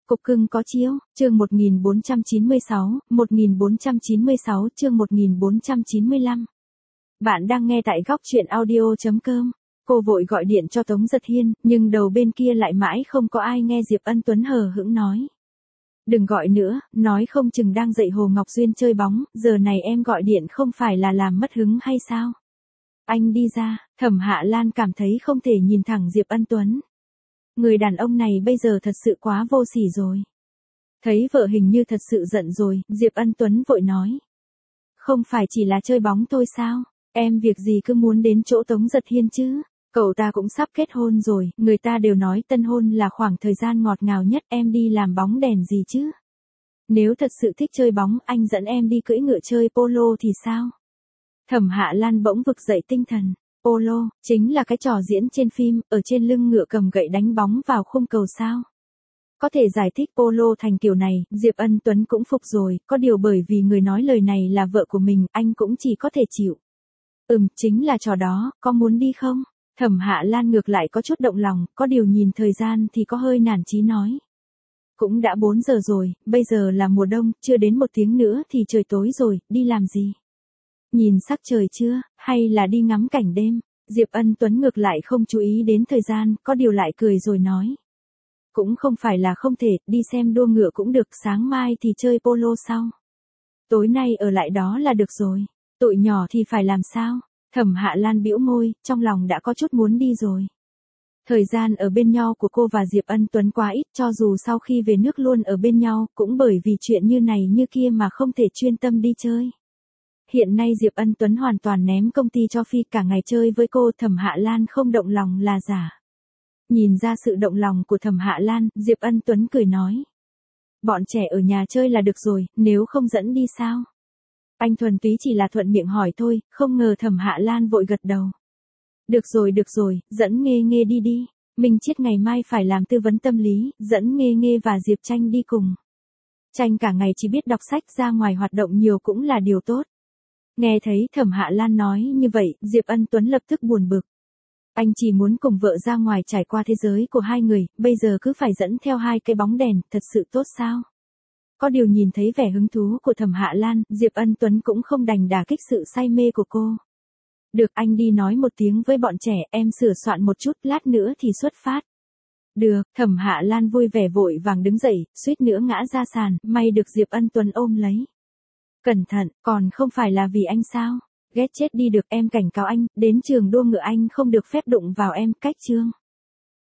Cục cưng có chiếu, chương 1496 chương 1495. Bạn đang nghe tại góc truyện audio.com. Cô vội gọi điện cho Tống Giật Hiên, nhưng đầu bên kia lại mãi không có ai nghe. Diệp Ân Tuấn hờ hững nói. Đừng gọi nữa, nói không chừng đang dạy Hồ Ngọc Duyên chơi bóng, giờ này em gọi điện không phải là làm mất hứng hay sao? Anh đi ra, Thẩm Hạ Lan cảm thấy không thể nhìn thẳng Diệp Ân Tuấn. Người đàn ông này bây giờ thật sự quá vô sỉ rồi. Thấy vợ hình như thật sự giận rồi, Diệp Ân Tuấn vội nói. Không phải chỉ là chơi bóng thôi sao, em việc gì cứ muốn đến chỗ Tống Giật Hiên chứ, cậu ta cũng sắp kết hôn rồi, người ta đều nói tân hôn là khoảng thời gian ngọt ngào nhất, em đi làm bóng đèn gì chứ. Nếu thật sự thích chơi bóng, anh dẫn em đi cưỡi ngựa chơi polo thì sao? Thẩm Hạ Lan bỗng vực dậy tinh thần. Polo, chính là cái trò diễn trên phim, ở trên lưng ngựa cầm gậy đánh bóng vào khung cầu sao. Có thể giải thích polo thành kiểu này, Diệp Ân Tuấn cũng phục rồi, có điều bởi vì người nói lời này là vợ của mình, anh cũng chỉ có thể chịu. Chính là trò đó, có muốn đi không? Thẩm Hạ Lan ngược lại có chút động lòng, có điều nhìn thời gian thì có hơi nản chí nói. Cũng đã 4 giờ rồi, bây giờ là mùa đông, chưa đến 1 tiếng nữa thì trời tối rồi, đi làm gì? Nhìn sắc trời chưa, hay là đi ngắm cảnh đêm? Diệp Ân Tuấn ngược lại không chú ý đến thời gian, có điều lại cười rồi nói. Cũng không phải là không thể, đi xem đua ngựa cũng được, sáng mai thì chơi polo sau. Tối nay ở lại đó là được rồi, tụi nhỏ thì phải làm sao? Thẩm Hạ Lan bĩu môi, trong lòng đã có chút muốn đi rồi. Thời gian ở bên nhau của cô và Diệp Ân Tuấn quá ít, cho dù sau khi về nước luôn ở bên nhau, cũng bởi vì chuyện như này như kia mà không thể chuyên tâm đi chơi. Hiện nay Diệp Ân Tuấn hoàn toàn ném công ty cho Phi, cả ngày chơi với cô. Thẩm Hạ Lan không động lòng là giả. Nhìn ra sự động lòng của Thẩm Hạ Lan, Diệp Ân Tuấn cười nói. Bọn trẻ ở nhà chơi là được rồi, nếu không dẫn đi sao? Anh thuần túy chỉ là thuận miệng hỏi thôi, không ngờ Thẩm Hạ Lan vội gật đầu. Được rồi, dẫn Nghê Nghê đi đi. Minh Chiết ngày mai phải làm tư vấn tâm lý, dẫn Nghê Nghê và Diệp Tranh đi cùng. Tranh cả ngày chỉ biết đọc sách, ra ngoài hoạt động nhiều cũng là điều tốt. Nghe thấy Thẩm Hạ Lan nói như vậy, Diệp Ân Tuấn lập tức buồn bực. Anh chỉ muốn cùng vợ ra ngoài trải qua thế giới của hai người, bây giờ cứ phải dẫn theo 2 cái bóng đèn, thật sự tốt sao? Có điều nhìn thấy vẻ hứng thú của Thẩm Hạ Lan, Diệp Ân Tuấn cũng không đành đả kích sự say mê của cô. Được, anh đi nói một tiếng với bọn trẻ, em sửa soạn một chút, lát nữa thì xuất phát. Được, Thẩm Hạ Lan vui vẻ vội vàng đứng dậy, suýt nữa ngã ra sàn, may được Diệp Ân Tuấn ôm lấy. Cẩn thận, còn không phải là vì anh sao? Ghét chết đi được, em cảnh cáo anh, đến trường đua ngựa anh không được phép đụng vào em, cách chương.